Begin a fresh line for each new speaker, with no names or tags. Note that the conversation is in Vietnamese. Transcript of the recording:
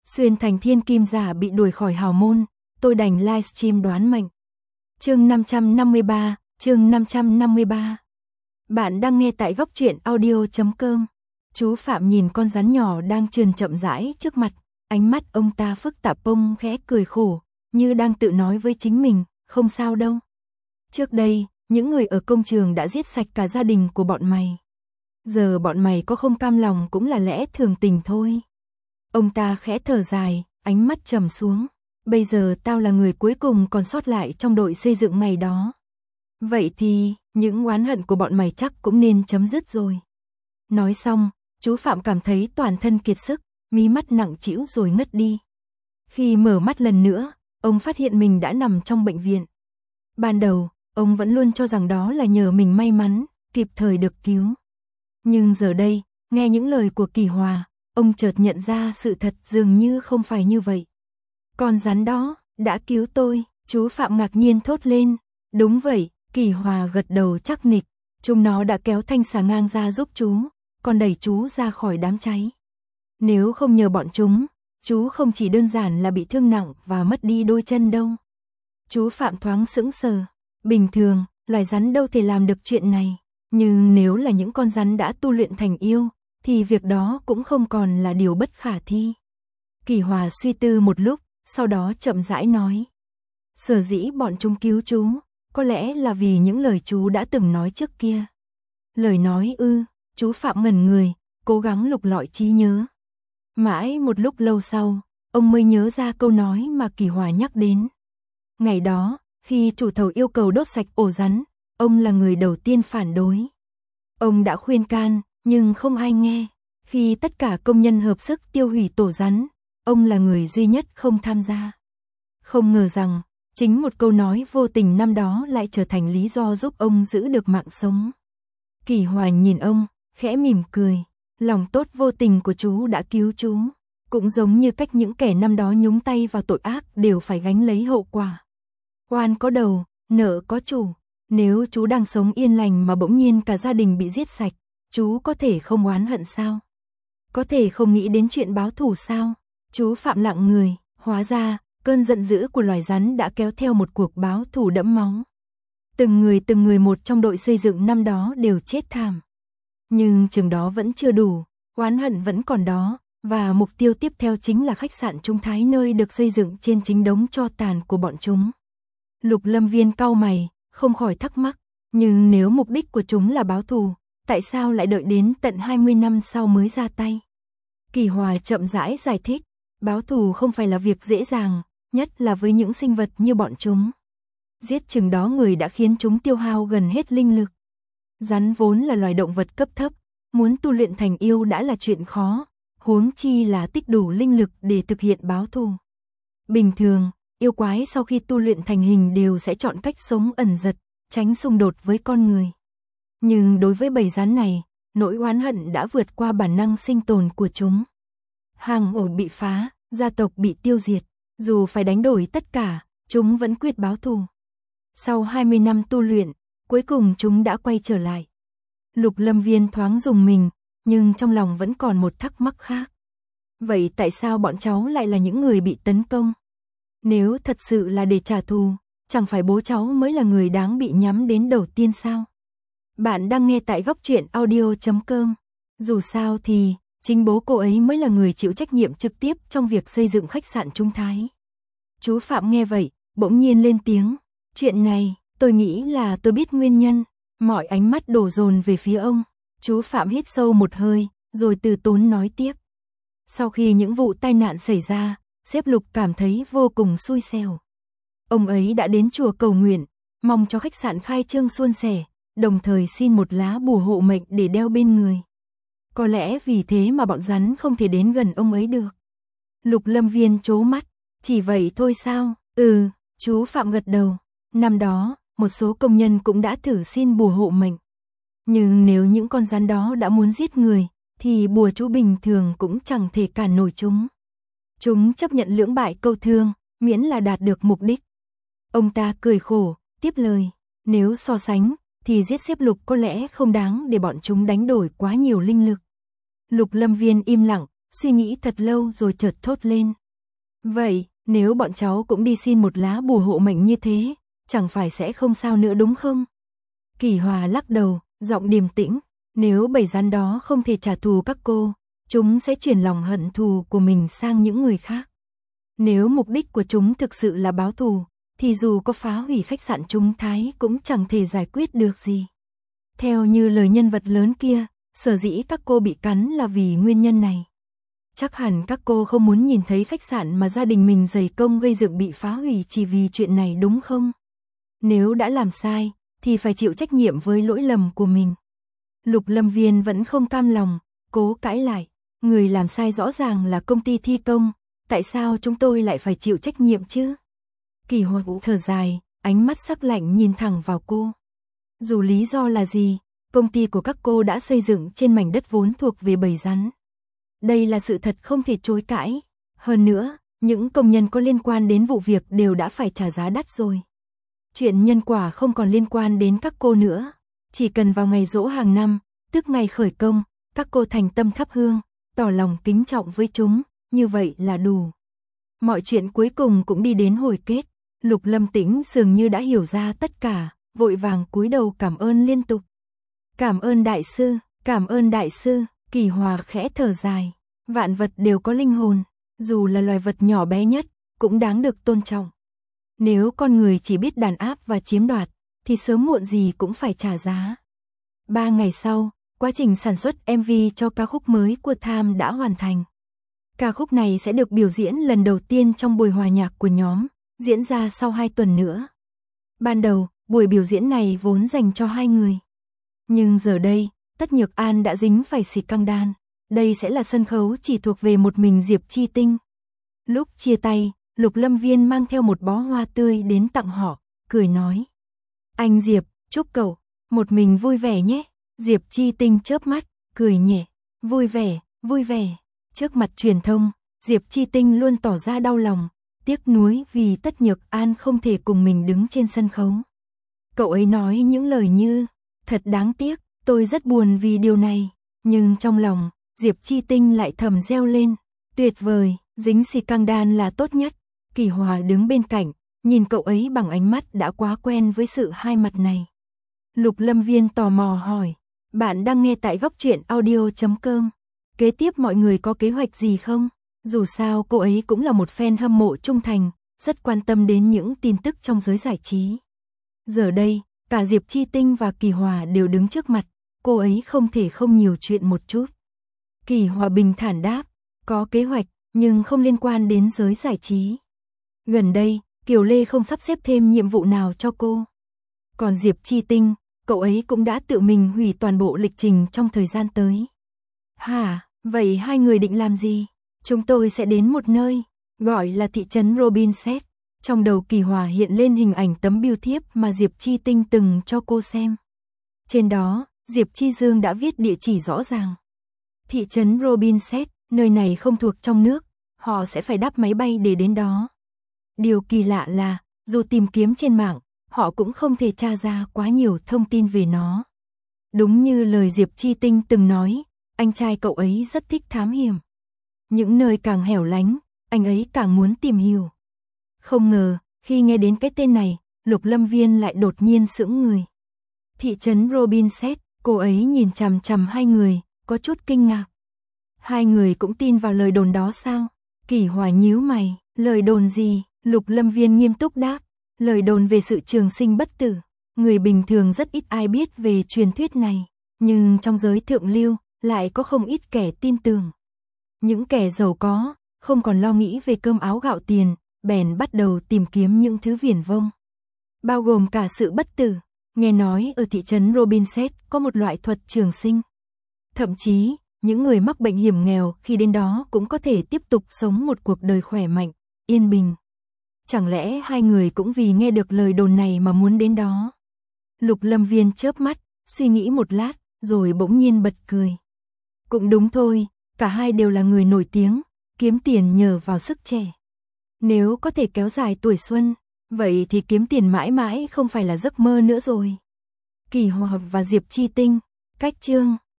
Xuyên thành thiên kim giả bị đuổi khỏi hào môn, tôi đành livestream đoán mệnh. Chương 553. Bạn đang nghe tại góc truyện audio.com. Chú Phạm nhìn con rắn nhỏ đang trườn chậm rãi trước mặt, ánh mắt ông ta phức tạp bông khẽ cười khổ, như đang tự nói với chính mình, không sao đâu. Trước đây, những người ở công trường đã giết sạch cả gia đình của bọn mày. Giờ bọn mày có không cam lòng cũng là lẽ thường tình thôi. Ông ta khẽ thở dài, ánh mắt trầm xuống. Bây giờ tao là người cuối cùng còn sót lại trong đội xây dựng ngày đó. Vậy thì, những oán hận của bọn mày chắc cũng nên chấm dứt rồi. Nói xong, chú Phạm cảm thấy toàn thân kiệt sức, mí mắt nặng trĩu rồi ngất đi. Khi mở mắt lần nữa, ông phát hiện mình đã nằm trong bệnh viện. Ban đầu, ông vẫn luôn cho rằng đó là nhờ mình may mắn, kịp thời được cứu. Nhưng giờ đây, nghe những lời của Kỳ Hòa, ông chợt nhận ra sự thật dường như không phải như vậy. Con rắn đó, đã cứu tôi, chú Phạm ngạc nhiên thốt lên. Đúng vậy, Kỳ Hòa gật đầu chắc nịch, chúng nó đã kéo thanh xà ngang ra giúp chú, còn đẩy chú ra khỏi đám cháy. Nếu không nhờ bọn chúng, chú không chỉ đơn giản là bị thương nặng và mất đi đôi chân đâu. Chú Phạm thoáng sững sờ, bình thường, loài rắn đâu thể làm được chuyện này, nhưng nếu là những con rắn đã tu luyện thành yêu, thì việc đó cũng không còn là điều bất khả thi. Kỳ Hòa suy tư một lúc, sau đó chậm rãi nói. Sở dĩ bọn chúng cứu chú, có lẽ là vì những lời chú đã từng nói trước kia. Lời nói ư? Chú Phạm ngẩn người, cố gắng lục lọi trí nhớ. Mãi một lúc lâu sau, ông mới nhớ ra câu nói mà Kỳ Hòa nhắc đến. Ngày đó, khi chủ thầu yêu cầu đốt sạch ổ rắn, ông là người đầu tiên phản đối. Ông đã khuyên can, nhưng không ai nghe. Khi tất cả công nhân hợp sức tiêu hủy tổ rắn, ông là người duy nhất không tham gia. Không ngờ rằng, chính một câu nói vô tình năm đó lại trở thành lý do giúp ông giữ được mạng sống. Kỳ Hòa nhìn ông, khẽ mỉm cười. Lòng tốt vô tình của chú đã cứu chú. Cũng giống như cách những kẻ năm đó nhúng tay vào tội ác đều phải gánh lấy hậu quả. Oan có đầu, nợ có chủ. Nếu chú đang sống yên lành mà bỗng nhiên cả gia đình bị giết sạch, chú có thể không oán hận sao? Có thể không nghĩ đến chuyện báo thù sao? Chú Phạm lặng người, hóa ra, cơn giận dữ của loài rắn đã kéo theo một cuộc báo thù đẫm máu. Từng người một trong đội xây dựng năm đó đều chết thảm. Nhưng chừng đó vẫn chưa đủ, oán hận vẫn còn đó, và mục tiêu tiếp theo chính là khách sạn Trung Thái nơi được xây dựng trên chính đống tro tàn của bọn chúng. Lục Lâm Viên cau mày, không khỏi thắc mắc, nhưng nếu mục đích của chúng là báo thù, tại sao lại đợi đến tận 20 năm sau mới ra tay? Kỳ Hòa chậm rãi giải thích, báo thù không phải là việc dễ dàng, nhất là với những sinh vật như bọn chúng. Giết chừng đó người đã khiến chúng tiêu hao gần hết linh lực. Rắn vốn là loài động vật cấp thấp, muốn tu luyện thành yêu đã là chuyện khó, huống chi là tích đủ linh lực để thực hiện báo thù. Bình thường, yêu quái sau khi tu luyện thành hình đều sẽ chọn cách sống ẩn giật, tránh xung đột với con người. Nhưng đối với bầy rắn này, nỗi oán hận đã vượt qua bản năng sinh tồn của chúng. Hang ổ bị phá, gia tộc bị tiêu diệt, dù phải đánh đổi tất cả, chúng vẫn quyết báo thù. Sau 20 năm tu luyện, cuối cùng chúng đã quay trở lại. Lục Lâm Viên thoáng rùng mình, nhưng trong lòng vẫn còn một thắc mắc khác. Vậy tại sao bọn cháu lại là những người bị tấn công? Nếu thật sự là để trả thù, chẳng phải bố cháu mới là người đáng bị nhắm đến đầu tiên sao? Bạn đang nghe tại góc truyện audio.com. Dù sao thì, chính bố cô ấy mới là người chịu trách nhiệm trực tiếp trong việc xây dựng khách sạn Trung Thái. Chú Phạm nghe vậy, bỗng nhiên lên tiếng. Chuyện này, tôi nghĩ là tôi biết nguyên nhân. Mọi ánh mắt đổ dồn về phía ông. Chú Phạm hít sâu một hơi, rồi từ tốn nói tiếp. Sau khi những vụ tai nạn xảy ra, sếp Lục cảm thấy vô cùng xui xẻo. Ông ấy đã đến chùa cầu nguyện, mong cho khách sạn khai trương suôn sẻ, đồng thời xin một lá bùa hộ mệnh để đeo bên người. Có lẽ vì thế mà bọn rắn không thể đến gần ông ấy được. Lục Lâm Viên trố mắt, chỉ vậy thôi sao? Chú Phạm gật đầu. Năm đó, một số công nhân cũng đã thử xin bùa hộ mệnh. Nhưng nếu những con rắn đó đã muốn giết người, thì bùa chú bình thường cũng chẳng thể cản nổi chúng. Chúng chấp nhận lưỡng bại câu thương, miễn là đạt được mục đích. Ông ta cười khổ, tiếp lời. Nếu so sánh, thì giết sếp Lục có lẽ không đáng để bọn chúng đánh đổi quá nhiều linh lực. Lục Lâm Viên im lặng, suy nghĩ thật lâu rồi chợt thốt lên. Vậy, nếu bọn cháu cũng đi xin một lá bùa hộ mệnh như thế, chẳng phải sẽ không sao nữa đúng không? Kỳ Hòa lắc đầu, giọng điềm tĩnh, nếu bầy rắn đó không thể trả thù các cô, chúng sẽ chuyển lòng hận thù của mình sang những người khác. Nếu mục đích của chúng thực sự là báo thù, thì dù có phá hủy khách sạn Trung Thái cũng chẳng thể giải quyết được gì. Theo như lời nhân vật lớn kia, sở dĩ các cô bị cắn là vì nguyên nhân này. Chắc hẳn các cô không muốn nhìn thấy khách sạn mà gia đình mình dày công gây dựng bị phá hủy chỉ vì chuyện này đúng không? Nếu đã làm sai, thì phải chịu trách nhiệm với lỗi lầm của mình. Lục Lâm Viên vẫn không cam lòng, cố cãi lại. Người làm sai rõ ràng là công ty thi công, tại sao chúng tôi lại phải chịu trách nhiệm chứ? Kỳ Hòa thở dài, ánh mắt sắc lạnh nhìn thẳng vào cô. Dù lý do là gì, công ty của các cô đã xây dựng trên mảnh đất vốn thuộc về bầy rắn. Đây là sự thật không thể chối cãi. Hơn nữa, những công nhân có liên quan đến vụ việc đều đã phải trả giá đắt rồi. Chuyện nhân quả không còn liên quan đến các cô nữa. Chỉ cần vào ngày giỗ hàng năm, tức ngày khởi công, các cô thành tâm thắp hương, tỏ lòng kính trọng với chúng, như vậy là đủ. Mọi chuyện cuối cùng cũng đi đến hồi kết. Lục Lâm Tĩnh dường như đã hiểu ra tất cả, vội vàng cúi đầu cảm ơn liên tục. Cảm ơn đại sư, cảm ơn đại sư. Kỳ Hòa khẽ thở dài. Vạn vật đều có linh hồn, dù là loài vật nhỏ bé nhất, cũng đáng được tôn trọng. Nếu con người chỉ biết đàn áp và chiếm đoạt, thì sớm muộn gì cũng phải trả giá. 3 ngày sau, quá trình sản xuất MV cho ca khúc mới của Time đã hoàn thành. Ca khúc này sẽ được biểu diễn lần đầu tiên trong buổi hòa nhạc của nhóm, diễn ra sau 2 tuần nữa. Ban đầu, buổi biểu diễn này vốn dành cho 2 người. Nhưng giờ đây, Tất Nhược An đã dính phải xì căng đan. Đây sẽ là sân khấu chỉ thuộc về một mình Diệp Chi Tinh. Lúc chia tay, Lục Lâm Viên mang theo một bó hoa tươi đến tặng họ, cười nói. Anh Diệp, chúc cậu một mình vui vẻ nhé. Diệp Chi Tinh chớp mắt, cười nhẹ. Vui vẻ, vui vẻ. Trước mặt truyền thông, Diệp Chi Tinh luôn tỏ ra đau lòng, tiếc nuối vì Tất Nhược An không thể cùng mình đứng trên sân khấu. Cậu ấy nói những lời như, thật đáng tiếc, tôi rất buồn vì điều này. Nhưng trong lòng, Diệp Chi Tinh lại thầm reo lên, tuyệt vời, dính xì căng đan là tốt nhất. Kỳ Hòa đứng bên cạnh, nhìn cậu ấy bằng ánh mắt đã quá quen với sự hai mặt này. Lục Lâm Viên tò mò hỏi, bạn đang nghe tại Góc Truyện Audio.com. Kế tiếp mọi người có kế hoạch gì không? Dù sao cô ấy cũng là một fan hâm mộ trung thành, rất quan tâm đến những tin tức trong giới giải trí. Giờ đây, cả Diệp Chi Tinh và Kỳ Hòa đều đứng trước mặt, cô ấy không thể không nhiều chuyện một chút. Kỳ Hòa bình thản đáp, có kế hoạch, nhưng không liên quan đến giới giải trí. Gần đây, Kiều Lê không sắp xếp thêm nhiệm vụ nào cho cô. Còn Diệp Chi Tinh, cậu ấy cũng đã tự mình hủy toàn bộ lịch trình trong thời gian tới. Hả, vậy hai người định làm gì? Chúng tôi sẽ đến một nơi, gọi là thị trấn Robinset. Trong đầu Kỳ Hòa hiện lên hình ảnh tấm bưu thiếp mà Diệp Chi Tinh từng cho cô xem. Trên đó, Diệp Chi Dương đã viết địa chỉ rõ ràng. Thị trấn Robinset, nơi này không thuộc trong nước, họ sẽ phải đáp máy bay để đến đó. Điều kỳ lạ là, dù tìm kiếm trên mạng, họ cũng không thể tra ra quá nhiều thông tin về nó. Đúng như lời Diệp Chi Tinh từng nói, anh trai cậu ấy rất thích thám hiểm. Những nơi càng hẻo lánh, anh ấy càng muốn tìm hiểu. Không ngờ, khi nghe đến cái tên này, Lục Lâm Viên lại đột nhiên sững người. Thị trấn Robinset, cô ấy nhìn chằm chằm hai người, có chút kinh ngạc. Hai người cũng tin vào lời đồn đó sao? Kỳ Hòa nhíu mày, lời đồn gì? Lục Lâm Viên nghiêm túc đáp, lời đồn về sự trường sinh bất tử. Người bình thường rất ít ai biết về truyền thuyết này, nhưng trong giới thượng lưu, lại có không ít kẻ tin tưởng. Những kẻ giàu có, không còn lo nghĩ về cơm áo gạo tiền, bèn bắt đầu tìm kiếm những thứ viển vông. Bao gồm cả sự bất tử. Nghe nói ở thị trấn Robinset có một loại thuật trường sinh. Thậm chí, những người mắc bệnh hiểm nghèo khi đến đó cũng có thể tiếp tục sống một cuộc đời khỏe mạnh, yên bình. Chẳng lẽ hai người cũng vì nghe được lời đồn này mà muốn đến đó? Lục Lâm Viên chớp mắt, suy nghĩ một lát, rồi bỗng nhiên bật cười. Cũng đúng thôi, cả hai đều là người nổi tiếng, kiếm tiền nhờ vào sức trẻ. Nếu có thể kéo dài tuổi xuân, vậy thì kiếm tiền mãi mãi không phải là giấc mơ nữa rồi. Kỳ Hòa và Diệp Chi Tinh, cách chương